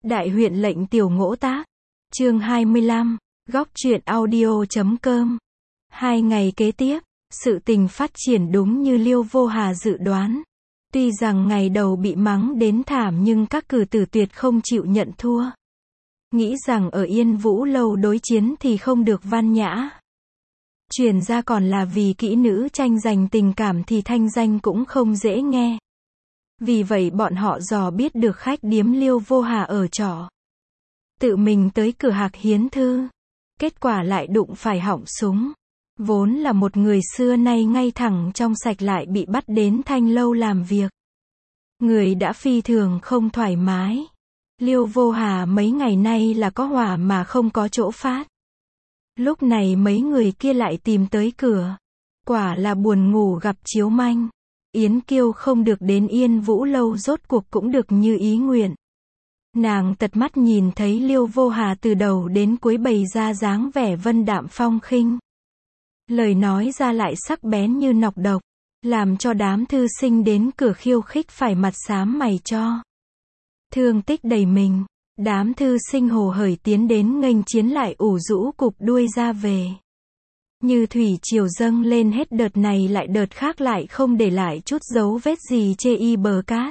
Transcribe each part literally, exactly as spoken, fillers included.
Đại huyện lệnh tiểu ngỗ tác. Chương hai mươi lăm, góc truyện audio chấm com. Hai ngày kế tiếp, sự tình phát triển đúng như Liêu Vô Hà dự đoán. Tuy rằng ngày đầu bị mắng đến thảm nhưng các cử tử tuyệt không chịu nhận thua. Nghĩ rằng ở Yên Vũ Lâu đối chiến thì không được văn nhã. Truyền ra còn là vì kỹ nữ tranh giành tình cảm thì thanh danh cũng không dễ nghe. Vì vậy bọn họ dò biết được khách điếm Liêu Vô Hà ở trọ. Tự mình tới cửa Hạc hiến thư. Kết quả lại đụng phải họng súng. Vốn là một người xưa nay ngay thẳng trong sạch lại bị bắt đến Thanh Lâu làm việc. Người đã phi thường không thoải mái. Liêu Vô Hà mấy ngày nay là có hỏa mà không có chỗ phát. Lúc này mấy người kia lại tìm tới cửa. Quả là buồn ngủ gặp chiếu manh. Yến Kiêu không được đến Yên Vũ Lâu rốt cuộc cũng được như ý nguyện. Nàng tật mắt nhìn thấy Liêu Vô Hà từ đầu đến cuối bày ra dáng vẻ vân đạm phong khinh. Lời nói ra lại sắc bén như nọc độc, làm cho đám thư sinh đến cửa khiêu khích phải mặt xám mày cho. Thương tích đầy mình, đám thư sinh hồ hởi tiến đến nghênh chiến lại ủ rũ cụp đuôi ra về. Như thủy triều dâng lên hết đợt này lại đợt khác lại không để lại chút dấu vết gì chê y bờ cát.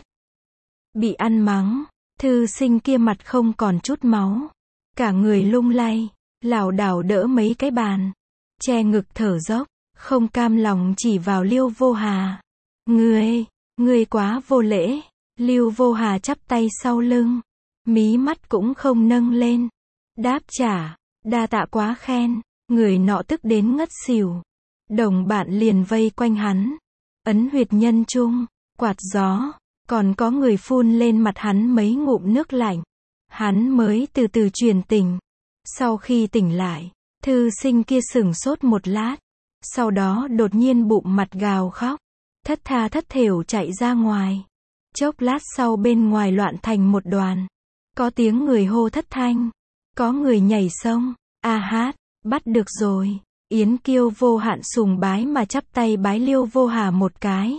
Bị ăn mắng, thư sinh kia mặt không còn chút máu. Cả người lung lay, lảo đảo đỡ mấy cái bàn. Che ngực thở dốc, không cam lòng chỉ vào Liêu Vô Hà. Ngươi, ngươi quá vô lễ. Liêu Vô Hà chắp tay sau lưng. Mí mắt cũng không nâng lên. Đáp trả, đa tạ quá khen. Người nọ tức đến ngất xỉu. Đồng bạn liền vây quanh hắn. Ấn huyệt nhân trung, quạt gió. Còn có người phun lên mặt hắn mấy ngụm nước lạnh. Hắn mới từ từ truyền tỉnh. Sau khi tỉnh lại, thư sinh kia sửng sốt một lát. Sau đó đột nhiên bụng mặt gào khóc. Thất tha thất thểu chạy ra ngoài. Chốc lát sau bên ngoài loạn thành một đoàn. Có tiếng người hô thất thanh. Có người nhảy sông. A hát, bắt được rồi. Yến Kiêu vô hạn sùng bái mà chắp tay bái Liêu Vô Hà một cái.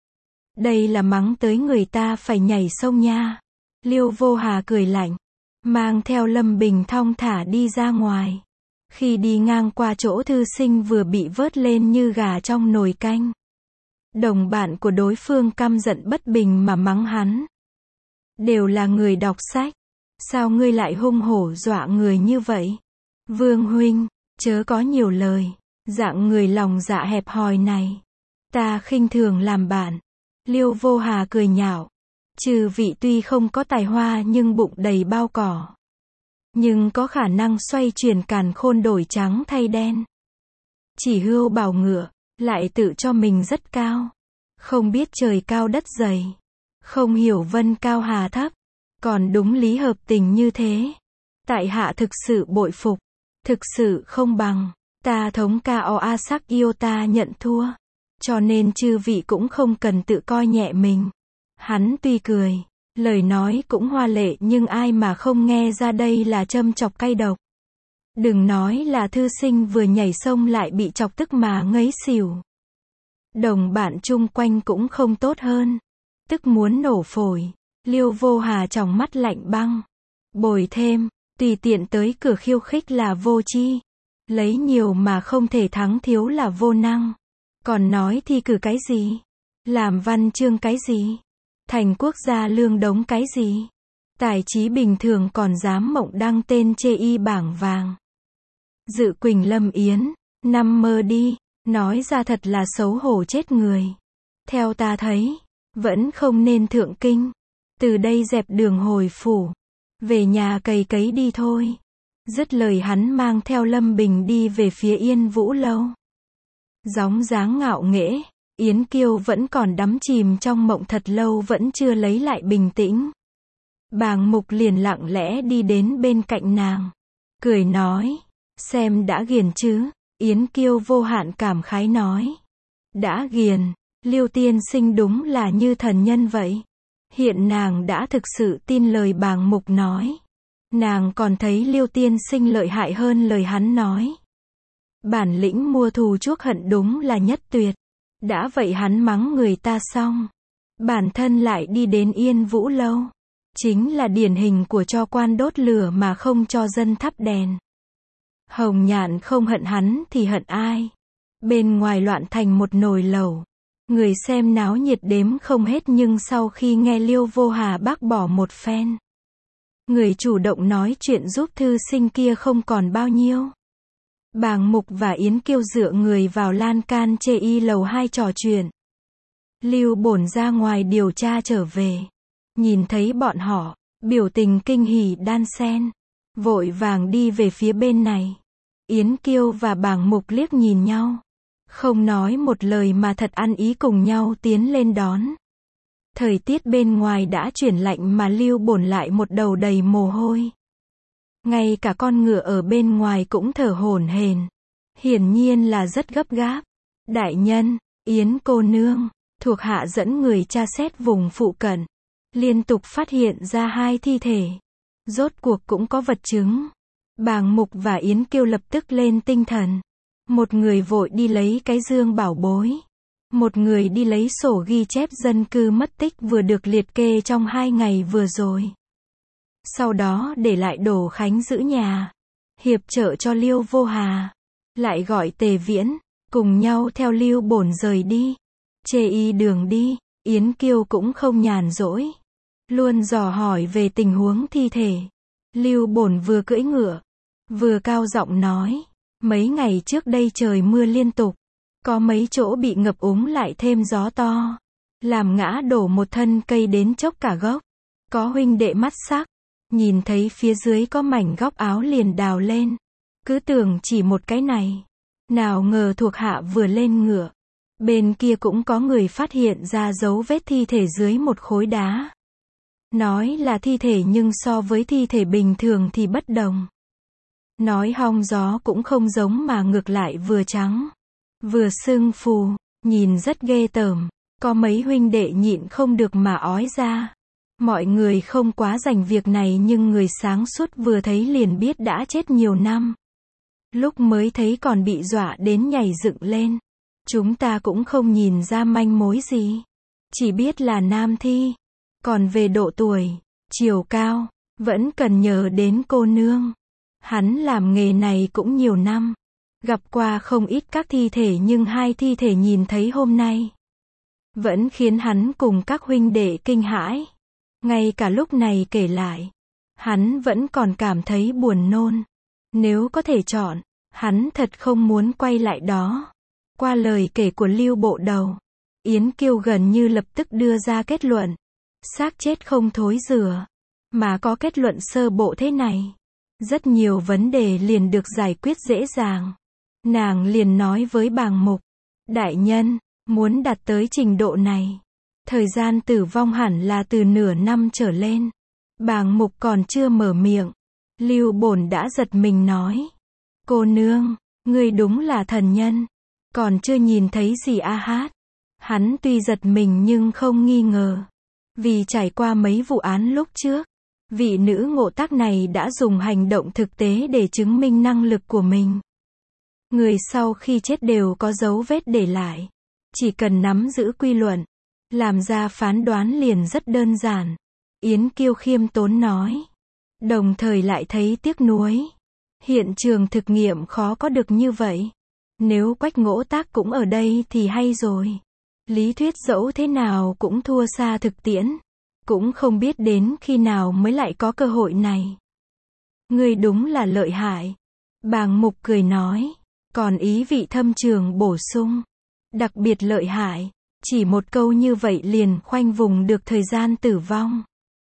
Đây là mắng tới người ta phải nhảy sông nha. Liêu Vô Hà cười lạnh. Mang theo Lâm Bình thong thả đi ra ngoài. Khi đi ngang qua chỗ thư sinh vừa bị vớt lên như gà trong nồi canh. Đồng bạn của đối phương căm giận bất bình mà mắng hắn. Đều là người đọc sách. Sao ngươi lại hung hổ dọa người như vậy? Vương huynh, chớ có nhiều lời. Dạng người lòng dạ hẹp hòi này. Ta khinh thường làm bạn. Liêu Vô Hà cười nhạo. Trừ vị tuy không có tài hoa nhưng bụng đầy bao cỏ. Nhưng có khả năng xoay chuyển càn khôn đổi trắng thay đen. Chỉ hươu bảo ngựa, lại tự cho mình rất cao. Không biết trời cao đất dày. Không hiểu vân cao hà thấp. Còn đúng lý hợp tình như thế. Tại hạ thực sự bội phục. Thực sự không bằng. Ta thống ca o a sắc yêu ta nhận thua. Cho nên chư vị cũng không cần tự coi nhẹ mình. Hắn tuy cười, lời nói cũng hoa lệ nhưng ai mà không nghe ra đây là châm chọc cay độc. Đừng nói là thư sinh vừa nhảy sông lại bị chọc tức mà ngấy xỉu. Đồng bạn chung quanh cũng không tốt hơn. Tức muốn nổ phổi. Liêu Vô Hà tròng mắt lạnh băng. Bồi thêm, tùy tiện tới cửa khiêu khích là vô chi. Lấy nhiều mà không thể thắng thiếu là vô năng. Còn nói thi cử cái gì? Làm văn chương cái gì? Thành quốc gia lương đống cái gì? Tài trí bình thường còn dám mộng đăng tên chê y bảng vàng. Dự Quỳnh Lâm Yến, nằm mơ đi, nói ra thật là xấu hổ chết người. Theo ta thấy, vẫn không nên thượng kinh. Từ đây dẹp đường hồi phủ. Về nhà cày cấy đi thôi. Dứt lời hắn mang theo Lâm Bình đi về phía Yên Vũ Lâu. Gióng dáng ngạo nghễ, Yến Kiêu vẫn còn đắm chìm trong mộng thật lâu vẫn chưa lấy lại bình tĩnh. Bàng Mục liền lặng lẽ đi đến bên cạnh nàng. Cười nói, xem đã ghiền chứ? Yến Kiêu vô hạn cảm khái nói. Đã ghiền, Liêu tiên sinh đúng là như thần nhân vậy. Hiện nàng đã thực sự tin lời Bàng Mục nói. Nàng còn thấy Liêu tiên sinh lợi hại hơn lời hắn nói. Bản lĩnh mua thù chuốc hận đúng là nhất tuyệt. Đã vậy hắn mắng người ta xong. Bản thân lại đi đến Yên Vũ Lâu. Chính là điển hình của cho quan đốt lửa mà không cho dân thắp đèn. Hồng Nhạn không hận hắn thì hận ai? Bên ngoài loạn thành một nồi lẩu. Người xem náo nhiệt đếm không hết, nhưng sau khi nghe Liêu Vô Hà bác bỏ một phen, người chủ động nói chuyện giúp thư sinh kia không còn bao nhiêu. Bàng Mục và Yến Kiêu dựa người vào lan can chê y lầu hai trò chuyện. Lưu Bổn ra ngoài điều tra trở về, nhìn thấy bọn họ, biểu tình kinh hỉ đan xen, vội vàng đi về phía bên này. Yến Kiêu và Bàng Mục liếc nhìn nhau, không nói một lời mà thật ăn ý cùng nhau tiến lên đón. Thời tiết bên ngoài đã chuyển lạnh mà Lưu Bổn lại một đầu đầy mồ hôi. Ngay cả con ngựa ở bên ngoài cũng thở hổn hển, hiển nhiên là rất gấp gáp. Đại nhân, Yến cô nương, thuộc hạ dẫn người tra xét vùng phụ cận, liên tục phát hiện ra hai thi thể. Rốt cuộc cũng có vật chứng. Bàng Mục và Yến Kiêu lập tức lên tinh thần. Một người vội đi lấy cái dương bảo bối. Một người đi lấy sổ ghi chép dân cư mất tích vừa được liệt kê trong hai ngày vừa rồi. Sau đó để lại Đỗ Khánh giữ nhà, hiệp trợ cho Liêu Vô Hà. Lại gọi Tề Viễn, cùng nhau theo Lưu Bổn rời đi. Chê y đường đi, Yến Kiêu cũng không nhàn rỗi, luôn dò hỏi về tình huống thi thể. Lưu Bổn vừa cưỡi ngựa, vừa cao giọng nói, mấy ngày trước đây trời mưa liên tục, có mấy chỗ bị ngập úng lại thêm gió to, làm ngã đổ một thân cây đến chốc cả gốc. Có huynh đệ mắt sắc, nhìn thấy phía dưới có mảnh góc áo liền đào lên, cứ tưởng chỉ một cái này. Nào ngờ thuộc hạ vừa lên ngựa, bên kia cũng có người phát hiện ra dấu vết thi thể dưới một khối đá. Nói là thi thể nhưng so với thi thể bình thường thì bất đồng. Nói hong gió cũng không giống mà ngược lại vừa trắng, vừa sưng phù, nhìn rất ghê tởm. Có mấy huynh đệ nhịn không được mà ói ra. Mọi người không quá rành việc này nhưng người sáng suốt vừa thấy liền biết đã chết nhiều năm. Lúc mới thấy còn bị dọa đến nhảy dựng lên. Chúng ta cũng không nhìn ra manh mối gì, chỉ biết là nam thi. Còn về độ tuổi, chiều cao, vẫn cần nhờ đến cô nương. Hắn làm nghề này cũng nhiều năm, gặp qua không ít các thi thể nhưng hai thi thể nhìn thấy hôm nay vẫn khiến hắn cùng các huynh đệ kinh hãi. Ngay cả lúc này kể lại, hắn vẫn còn cảm thấy buồn nôn. Nếu có thể chọn, hắn thật không muốn quay lại đó. Qua lời kể của Lưu Bộ Đầu, Yến Kiêu gần như lập tức đưa ra kết luận. Xác chết không thối rửa, mà có kết luận sơ bộ thế này, rất nhiều vấn đề liền được giải quyết dễ dàng. Nàng liền nói với Bàng Mục, đại nhân, muốn đạt tới trình độ này, thời gian tử vong hẳn là từ nửa năm trở lên. Bàng Mục còn chưa mở miệng, Lưu Bổn đã giật mình nói, cô nương, ngươi đúng là thần nhân, còn chưa nhìn thấy gì a hát. Hắn tuy giật mình nhưng không nghi ngờ, vì trải qua mấy vụ án lúc trước, vị nữ ngộ tác này đã dùng hành động thực tế để chứng minh năng lực của mình. Người sau khi chết đều có dấu vết để lại, chỉ cần nắm giữ quy luật, làm ra phán đoán liền rất đơn giản. Yến Kiêu khiêm tốn nói, đồng thời lại thấy tiếc nuối. Hiện trường thực nghiệm khó có được như vậy. Nếu Quách Ngỗ Tác cũng ở đây thì hay rồi. Lý thuyết dẫu thế nào cũng thua xa thực tiễn. Cũng không biết đến khi nào mới lại có cơ hội này. Ngươi đúng là lợi hại. Bàng Mục cười nói. Còn ý vị thâm trường bổ sung. Đặc biệt lợi hại. Chỉ một câu như vậy liền khoanh vùng được thời gian tử vong.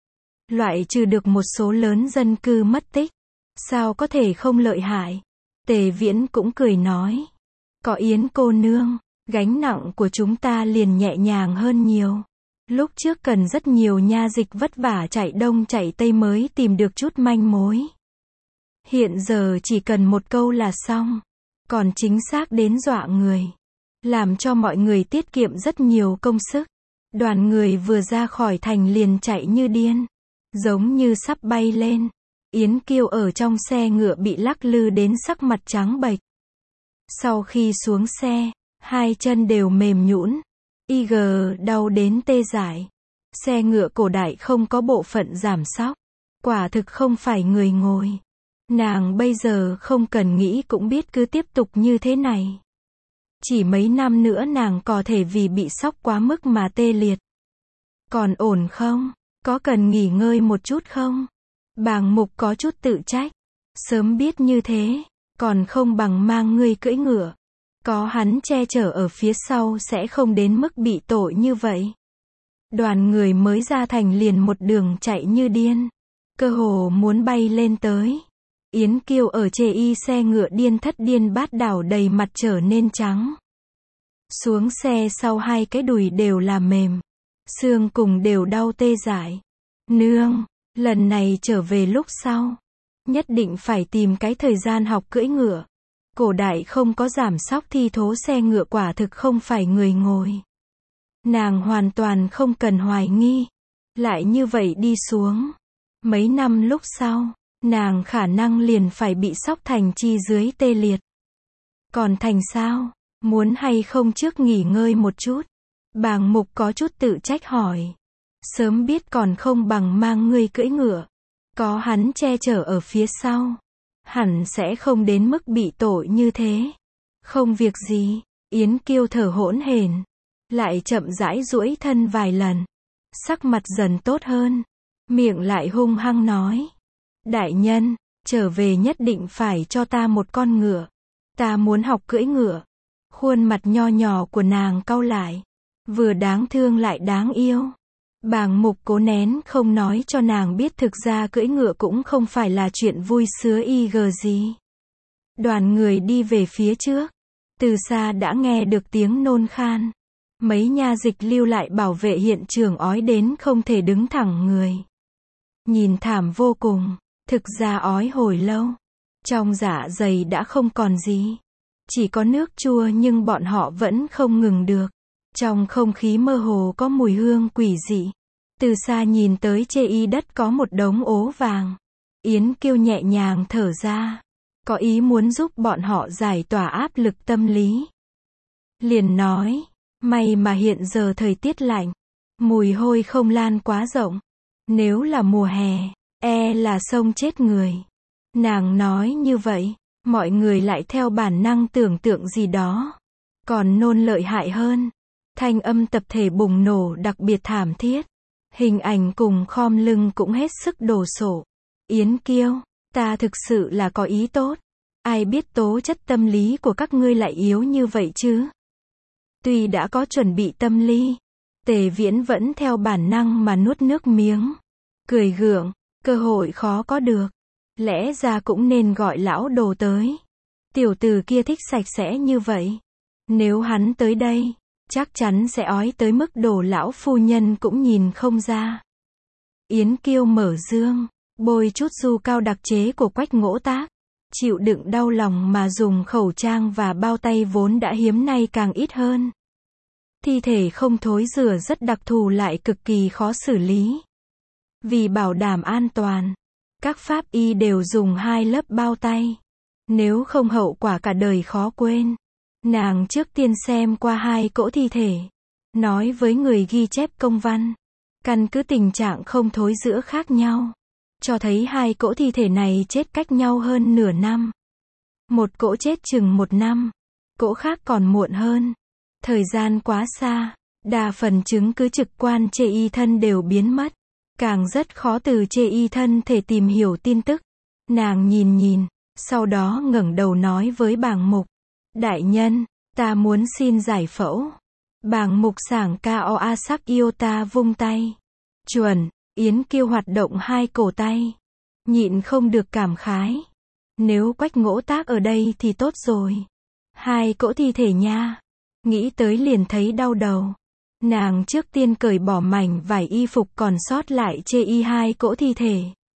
Loại trừ được một số lớn dân cư mất tích. Sao có thể không lợi hại? Tề Viễn cũng cười nói. Có Yến cô nương, gánh nặng của chúng ta liền nhẹ nhàng hơn nhiều. Lúc trước cần rất nhiều nha dịch vất vả chạy đông chạy tây mới tìm được chút manh mối. Hiện giờ chỉ cần một câu là xong. Còn chính xác đến dọa người. Làm cho mọi người tiết kiệm rất nhiều công sức. Đoàn người vừa ra khỏi thành liền chạy như điên. Giống như sắp bay lên. Yến Kiêu ở trong xe ngựa bị lắc lư đến sắc mặt trắng bệch. Sau khi xuống xe, hai chân đều mềm nhũn, y gờ đau đến tê dại. Xe ngựa cổ đại không có bộ phận giảm xóc. Quả thực không phải người ngồi. Nàng bây giờ không cần nghĩ cũng biết cứ tiếp tục như thế này. Chỉ mấy năm nữa nàng có thể vì bị sốc quá mức mà tê liệt. Còn ổn không? Có cần nghỉ ngơi một chút không? Bàng Mục có chút tự trách. Sớm biết như thế, còn không bằng mang ngươi cưỡi ngựa. Có hắn che chở ở phía sau sẽ không đến mức bị tội như vậy. Đoàn người mới ra thành liền một đường chạy như điên. Cơ hồ muốn bay lên tới. Yến Kiêu ở chê y xe ngựa điên thất điên bát đảo đầy mặt trở nên trắng. Xuống xe sau hai cái đùi đều là mềm. Xương cùng đều đau tê dại. Nương, lần này trở về lúc sau. Nhất định phải tìm cái thời gian học cưỡi ngựa. Cổ đại không có giảm xóc thi thố xe ngựa quả thực không phải người ngồi. Nàng hoàn toàn không cần hoài nghi. Lại như vậy đi xuống. Mấy năm lúc sau, nàng khả năng liền phải bị sốc thành chi dưới tê liệt. Còn thành sao? Muốn hay không trước nghỉ ngơi một chút? Bàng Mục có chút tự trách hỏi. Sớm biết còn không bằng mang ngươi cưỡi ngựa. Có hắn che chở ở phía sau. Hẳn sẽ không đến mức bị tội như thế. Không việc gì. Yến Kiêu thở hỗn hển. Lại chậm rãi duỗi thân vài lần. Sắc mặt dần tốt hơn. Miệng lại hung hăng nói. Đại nhân, trở về nhất định phải cho ta một con ngựa. Ta muốn học cưỡi ngựa. Khuôn mặt nho nhỏ của nàng cau lại. Vừa đáng thương lại đáng yêu. Bàng Mục cố nén không nói cho nàng biết thực ra cưỡi ngựa cũng không phải là chuyện vui sướng y gờ gì. Đoàn người đi về phía trước. Từ xa đã nghe được tiếng nôn khan. Mấy nha dịch lưu lại bảo vệ hiện trường ói đến không thể đứng thẳng người. Nhìn thảm vô cùng. Thực ra ói hồi lâu. Trong dạ dày đã không còn gì. Chỉ có nước chua nhưng bọn họ vẫn không ngừng được. Trong không khí mơ hồ có mùi hương quỷ dị. Từ xa nhìn tới chê y đất có một đống ố vàng. Yến Kiêu nhẹ nhàng thở ra. Có ý muốn giúp bọn họ giải tỏa áp lực tâm lý. Liền nói. May mà hiện giờ thời tiết lạnh. Mùi hôi không lan quá rộng. Nếu là mùa hè, e là xông chết người. Nàng nói như vậy. Mọi người lại theo bản năng tưởng tượng gì đó. Còn nôn lợi hại hơn. Thanh âm tập thể bùng nổ đặc biệt thảm thiết. Hình ảnh cùng khom lưng cũng hết sức đồ sộ. Yến Kiêu, ta thực sự là có ý tốt. Ai biết tố chất tâm lý của các ngươi lại yếu như vậy chứ? Tuy đã có chuẩn bị tâm lý, Tề Viễn vẫn theo bản năng mà nuốt nước miếng. Cười gượng, cơ hội khó có được. Lẽ ra cũng nên gọi lão đồ tới. Tiểu tử kia thích sạch sẽ như vậy. Nếu hắn tới đây, chắc chắn sẽ ói tới mức đồ lão phu nhân cũng nhìn không ra. Yến Kiêu mở dương, bôi chút du cao đặc chế của Quách Ngỗ Tác. Chịu đựng đau lòng mà dùng khẩu trang và bao tay vốn đã hiếm nay càng ít hơn. Thi thể không thối rửa rất đặc thù lại cực kỳ khó xử lý. Vì bảo đảm an toàn, các pháp y đều dùng hai lớp bao tay. Nếu không hậu quả cả đời khó quên. Nàng trước tiên xem qua hai cỗ thi thể. Nói với người ghi chép công văn. Căn cứ tình trạng không thối rữa khác nhau. Cho thấy hai cỗ thi thể này chết cách nhau hơn nửa năm. Một cỗ chết chừng một năm. Cỗ khác còn muộn hơn. Thời gian quá xa. Đa phần chứng cứ trực quan chê y thân đều biến mất. Càng rất khó từ chê y thân thể tìm hiểu tin tức. Nàng nhìn nhìn. Sau đó ngẩng đầu nói với Bàng Mục. Đại nhân, ta muốn xin giải phẫu. Bàng Mục sảng ca o a sắc yêu ta vung tay. Chuẩn, Yến Kiêu hoạt động hai cổ tay. Nhịn không được cảm khái. Nếu Quách Ngỗ Tác ở đây thì tốt rồi. Hai cỗ thi thể nha. Nghĩ tới liền thấy đau đầu. Nàng trước tiên cởi bỏ mảnh vải y phục còn sót lại chê y hai cỗ thi thể.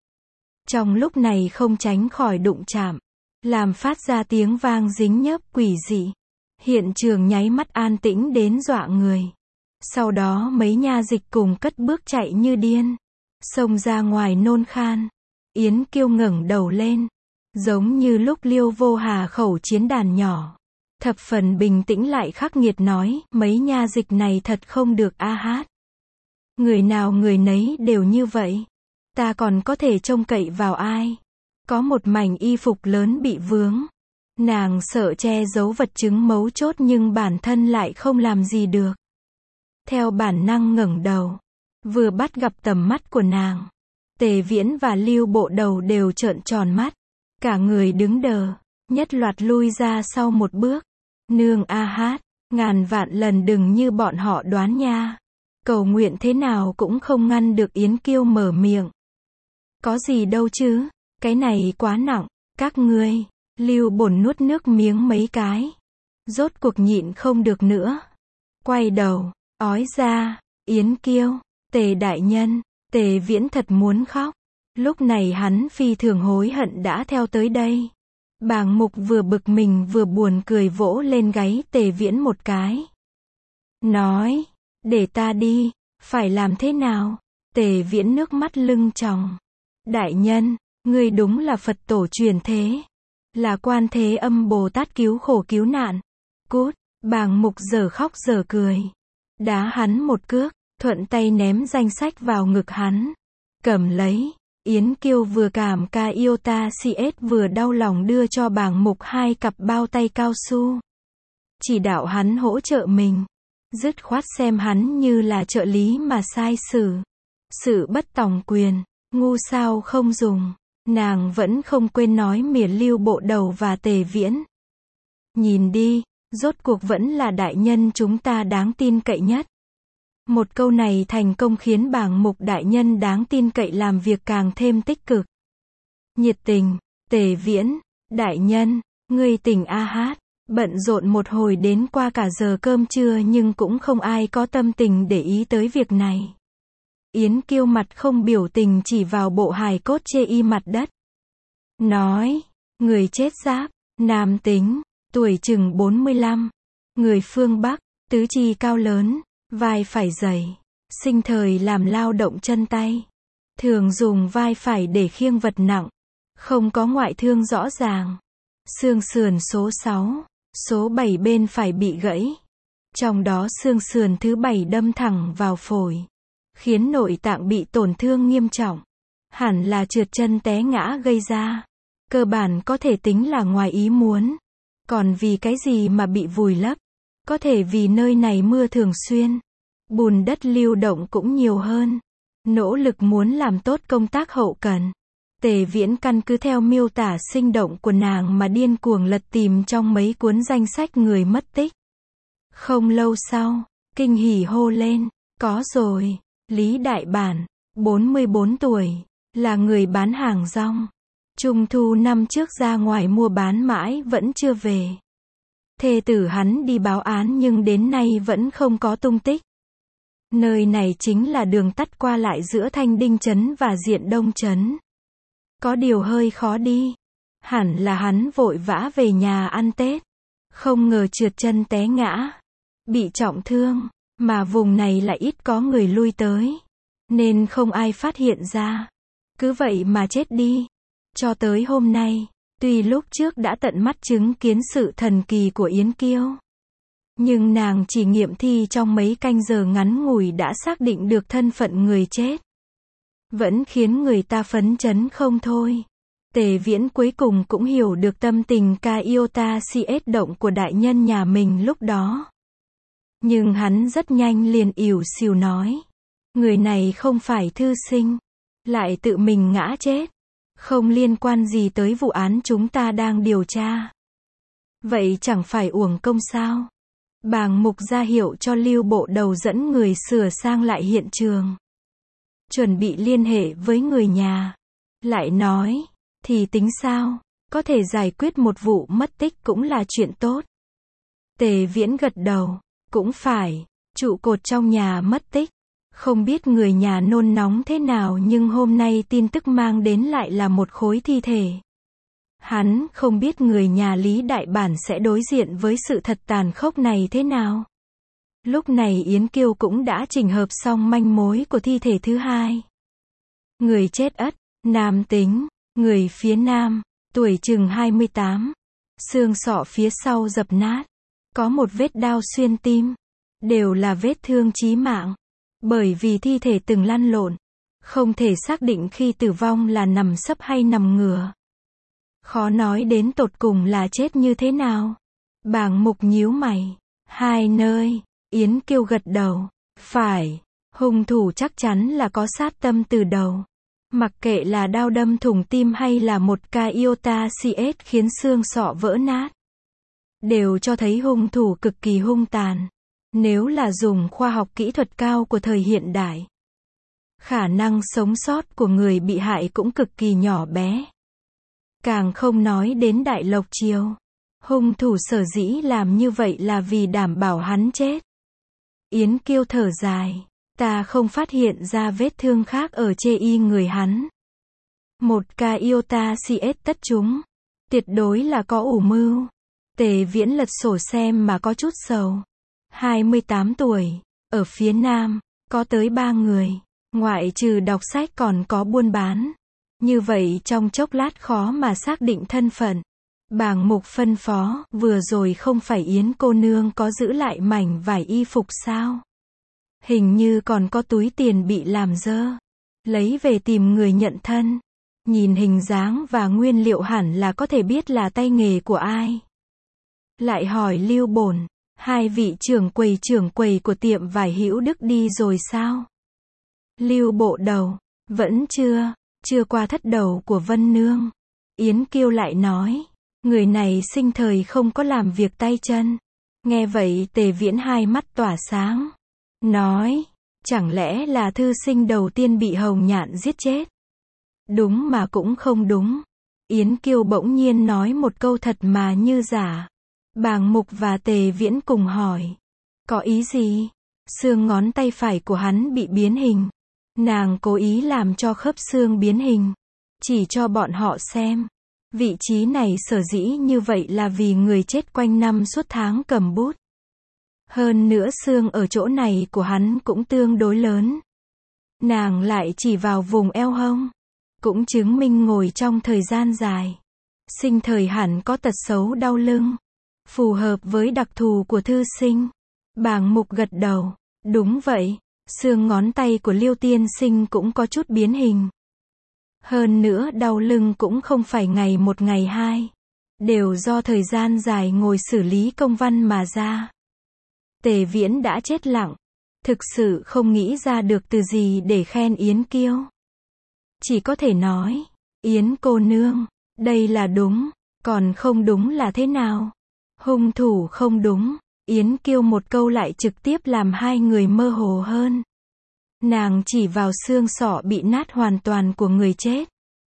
Trong lúc này không tránh khỏi đụng chạm. Làm phát ra tiếng vang dính nhớp quỷ dị. Hiện trường nháy mắt an tĩnh đến dọa người. Sau đó mấy nha dịch cùng cất bước chạy như điên. Xông ra ngoài nôn khan. Yến Kiêu ngẩng đầu lên. Giống như lúc Liêu Vô Hà khẩu chiến đàn nhỏ. Thập phần bình tĩnh lại khắc nghiệt nói, mấy nha dịch này thật không được a hát. Người nào người nấy đều như vậy. Ta còn có thể trông cậy vào ai? Có một mảnh y phục lớn bị vướng. Nàng sợ che giấu vật chứng mấu chốt nhưng bản thân lại không làm gì được. Theo bản năng ngẩng đầu. Vừa bắt gặp tầm mắt của nàng. Tề Viễn và Lưu Bộ Đầu đều trợn tròn mắt. Cả người đứng đờ. Nhất loạt lui ra sau một bước. Nương a hát. Ngàn vạn lần đừng như bọn họ đoán nha. Cầu nguyện thế nào cũng không ngăn được Yến Kiêu mở miệng. Có gì đâu chứ. Cái này quá nặng. Các ngươi. Lưu Bổn nuốt nước miếng mấy cái. Rốt cuộc nhịn không được nữa. Quay đầu. Ói ra. Yến Kiêu. Tề đại nhân. Tề Viễn thật muốn khóc. Lúc này hắn phi thường hối hận đã theo tới đây. Bàng Mục vừa bực mình vừa buồn cười vỗ lên gáy Tề Viễn một cái. Nói. Để ta đi. Phải làm thế nào? Tề Viễn nước mắt lưng tròng. Đại nhân. Ngươi đúng là Phật tổ truyền thế. Là Quan Thế Âm Bồ Tát cứu khổ cứu nạn. Cút. Bàng Mục giờ khóc giờ cười. Đá hắn một cước. Thuận tay ném danh sách vào ngực hắn. Cầm lấy. Yến Kiêu vừa cảm ca yêu ta xê ét vừa đau lòng đưa cho Bàng Mục hai cặp bao tay cao su. Chỉ đạo hắn hỗ trợ mình. Dứt khoát xem hắn như là trợ lý mà sai xử. Sự bất tòng quyền. Ngu sao không dùng. Nàng vẫn không quên nói mỉa Lưu Bộ Đầu và Tề Viễn. Nhìn đi. Rốt cuộc vẫn là đại nhân chúng ta đáng tin cậy nhất. Một câu này thành công khiến Bàng Mục đại nhân đáng tin cậy làm việc càng thêm tích cực. Nhiệt tình. Tề Viễn. Đại nhân. Ngươi tỉnh a hát. Bận rộn một hồi đến qua cả giờ cơm trưa nhưng cũng không ai có tâm tình để ý tới việc này. Yến Kiêu mặt không biểu tình chỉ vào bộ hài cốt chê y mặt đất. Nói. Người chết giáp. Nam tính. Tuổi chừng bốn mươi lăm. Người phương Bắc. Tứ chi cao lớn. Vai phải dày. Sinh thời làm lao động chân tay. Thường dùng vai phải để khiêng vật nặng. Không có ngoại thương rõ ràng. Xương sườn số sáu. Số bảy bên phải bị gãy. Trong đó xương sườn thứ bảy đâm thẳng vào phổi. Khiến nội tạng bị tổn thương nghiêm trọng. Hẳn là trượt chân té ngã gây ra. Cơ bản có thể tính là ngoài ý muốn. Còn vì cái gì mà bị vùi lấp? Có thể vì nơi này mưa thường xuyên. Bùn đất lưu động cũng nhiều hơn. Nỗ lực muốn làm tốt công tác hậu cần. Tề Viễn căn cứ theo miêu tả sinh động của nàng mà điên cuồng lật tìm trong mấy cuốn danh sách người mất tích. Không lâu sau, kinh hỉ hô lên. Có rồi. Lý Đại Bản. bốn mươi bốn tuổi. Là người bán hàng rong. Trung thu năm trước ra ngoài mua bán mãi vẫn chưa về. Thê tử hắn đi báo án nhưng đến nay vẫn không có tung tích. Nơi này chính là đường tắt qua lại giữa Thanh Đinh Trấn và Diện Đông Trấn. Có điều hơi khó đi. Hẳn là hắn vội vã về nhà ăn Tết. Không ngờ trượt chân té ngã. Bị trọng thương. Mà vùng này lại ít có người lui tới. Nên không ai phát hiện ra. Cứ vậy mà chết đi. Cho tới hôm nay. Tuy lúc trước đã tận mắt chứng kiến sự thần kỳ của Yến Kiêu. Nhưng nàng chỉ nghiệm thi trong mấy canh giờ ngắn ngủi đã xác định được thân phận người chết. Vẫn khiến người ta phấn chấn không thôi. Tề Viễn cuối cùng cũng hiểu được tâm tình ca iota xê ét động của đại nhân nhà mình lúc đó. Nhưng hắn rất nhanh liền ỉu xìu nói. Người này không phải thư sinh. Lại tự mình ngã chết. Không liên quan gì tới vụ án chúng ta đang điều tra. Vậy chẳng phải uổng công sao? Bàng Mục ra hiệu cho Lưu Bộ Đầu dẫn người sửa sang lại hiện trường. Chuẩn bị liên hệ với người nhà. Lại nói, thì tính sao? Có thể giải quyết một vụ mất tích cũng là chuyện tốt. Tề Viễn gật đầu. Cũng phải, trụ cột trong nhà mất tích. Không biết người nhà nôn nóng thế nào nhưng hôm nay tin tức mang đến lại là một khối thi thể. Hắn không biết người nhà Lý Đại Bản sẽ đối diện với sự thật tàn khốc này thế nào. Lúc này Yến Kiêu cũng đã chỉnh hợp xong manh mối của thi thể thứ hai. Người chết ất, nam tính, người phía nam, tuổi chừng hai mươi tám. Xương sọ phía sau dập nát. Có một vết đao xuyên tim. Đều là vết thương chí mạng. Bởi vì thi thể từng lăn lộn, không thể xác định khi tử vong là nằm sấp hay nằm ngửa. Khó nói đến tột cùng là chết như thế nào. Bàng Mục nhíu mày. Hai nơi. Yến Kiêu gật đầu. Phải. Hung thủ chắc chắn là có sát tâm từ đầu. Mặc kệ là đao đâm thủng tim hay là một ca iota cs khiến xương sọ vỡ nát, đều cho thấy hung thủ cực kỳ hung tàn. Nếu là dùng khoa học kỹ thuật cao của thời hiện đại, khả năng sống sót của người bị hại cũng cực kỳ nhỏ bé. Càng không nói đến Đại Lộc Triều. Hung thủ sở dĩ làm như vậy là vì đảm bảo hắn chết. Yến Kiêu thở dài. Ta không phát hiện ra vết thương khác ở chê y người hắn. Một ca iota cs tất chúng. Tuyệt đối là có ủ mưu. Tề Viễn lật sổ xem mà có chút sầu. hai mươi tám tuổi. Ở phía Nam, có tới ba người. Ngoại trừ đọc sách còn có buôn bán. Như vậy trong chốc lát khó mà xác định thân phận. Bàng Mục phân phó, vừa rồi không phải Yến cô nương có giữ lại mảnh vải y phục sao? Hình như còn có túi tiền bị làm dơ. Lấy về tìm người nhận thân. Nhìn hình dáng và nguyên liệu hẳn là có thể biết là tay nghề của ai. Lại hỏi Lưu Bổn, hai vị trưởng quầy trưởng quầy của tiệm vải Hữu Đức đi rồi sao? Lưu Bộ Đầu, vẫn chưa, chưa qua thất đầu của Vân Nương. Yến Kiêu lại nói, người này sinh thời không có làm việc tay chân. Nghe vậy Tề Viễn hai mắt tỏa sáng. Nói, chẳng lẽ là thư sinh đầu tiên bị Hồng Nhạn giết chết? Đúng mà cũng không đúng. Yến Kiêu bỗng nhiên nói một câu thật mà như giả. Bàng Mục và Tề Viễn cùng hỏi. Có ý gì? Xương ngón tay phải của hắn bị biến hình. Nàng cố ý làm cho khớp xương biến hình. Chỉ cho bọn họ xem. Vị trí này sở dĩ như vậy là vì người chết quanh năm suốt tháng cầm bút. Hơn nữa xương ở chỗ này của hắn cũng tương đối lớn. Nàng lại chỉ vào vùng eo hông. Cũng chứng minh ngồi trong thời gian dài. Sinh thời hẳn có tật xấu đau lưng. Phù hợp với đặc thù của thư sinh. Bàng Mục gật đầu. Đúng vậy. Xương ngón tay của Liêu tiên sinh cũng có chút biến hình. Hơn nữa đau lưng cũng không phải ngày một ngày hai. Đều do thời gian dài ngồi xử lý công văn mà ra. Tề Viễn đã chết lặng. Thực sự không nghĩ ra được từ gì để khen Yến Kiêu. Chỉ có thể nói, Yến cô nương, đây là đúng, còn không đúng là thế nào? Hung thủ không đúng. Yến Kiêu một câu lại trực tiếp làm hai người mơ hồ hơn. Nàng chỉ vào xương sọ bị nát hoàn toàn của người chết.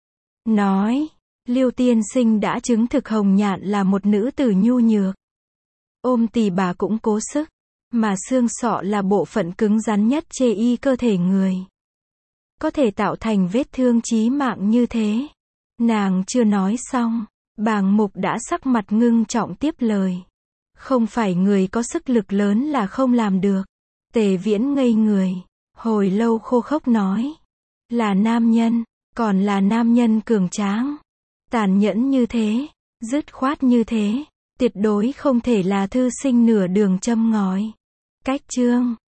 Nói, Liêu tiên sinh đã chứng thực Hồng Nhạn là một nữ tử nhu nhược. Ôm tỳ bà cũng cố sức. Mà xương sọ là bộ phận cứng rắn nhất chê y cơ thể người. Có thể tạo thành vết thương chí mạng như thế. Nàng chưa nói xong. Bàng Mục đã sắc mặt ngưng trọng tiếp lời. Không phải người có sức lực lớn là không làm được. Tề Viễn ngây người. Hồi lâu khô khốc nói. Là nam nhân. Còn là nam nhân cường tráng. Tàn nhẫn như thế. Dứt khoát như thế. Tuyệt đối không thể là thư sinh nửa đường châm ngòi. Cách chương